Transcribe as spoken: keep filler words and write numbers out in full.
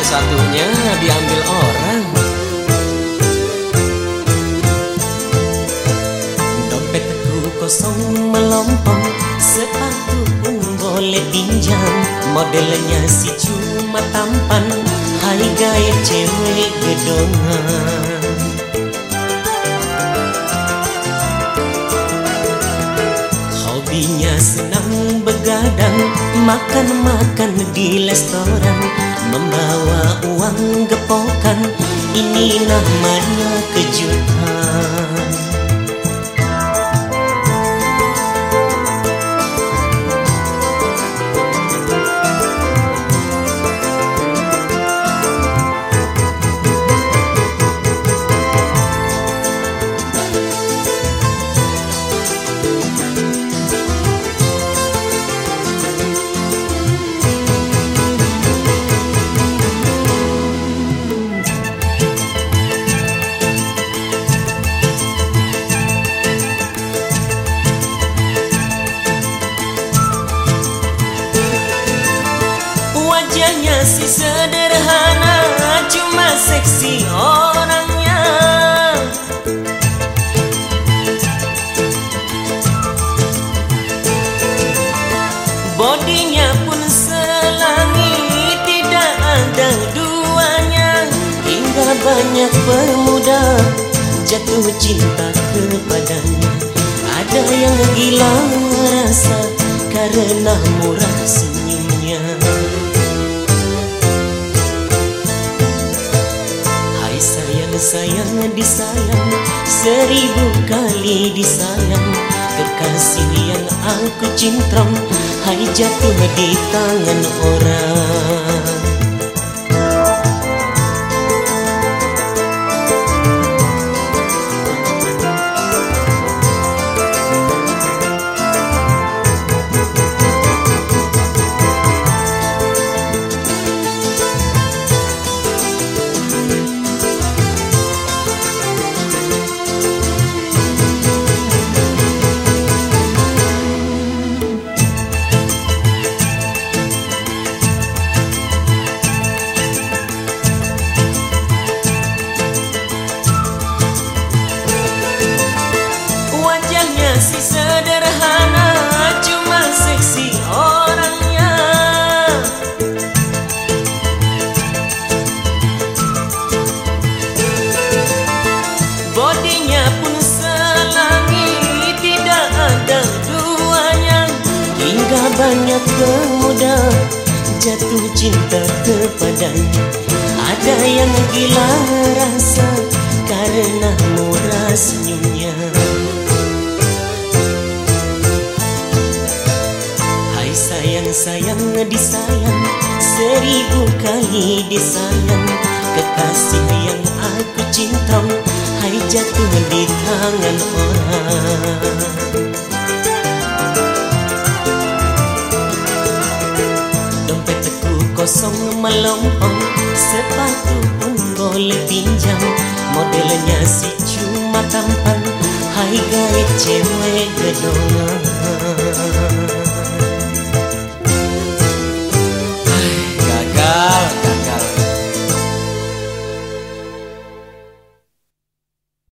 satunya diambil orang. Dompetku kosong melompong, sepatu pun boleh pinjam. Modelnya si cuma tampan, hai gaya cewek gedongan. Hobinya senang begadang, makan-makan di restoran, membawa uang gepokan, ini namanya kejutan. Wajahnya si sederhana, cuma seksi orangnya. Bodinya pun selangit, tidak ada duanya. Hingga banyak pemuda jatuh cinta kepadanya. Ada yang gila rasa karena murah senyumnya. Sayang disayang, seribu kali disayang. Kekasih yang aku cintrong, hai jatuh di tangan orang. Si sederhana, cuma seksi orangnya. Bodinya pun selangit, tidak ada duanya. Hingga banyak pemuda jatuh cinta kepadanya. Ada yang gila rasa karena murah senyumnya. Sayang disayang, seribu kali disayang. Kekasih yang aku cintrong, hai jatuh di tangan orang. Dompetku kosong melompong, sepatu pun boleh pinjam. Modelnya si cuma tampan, hai gaya cewek gedongan.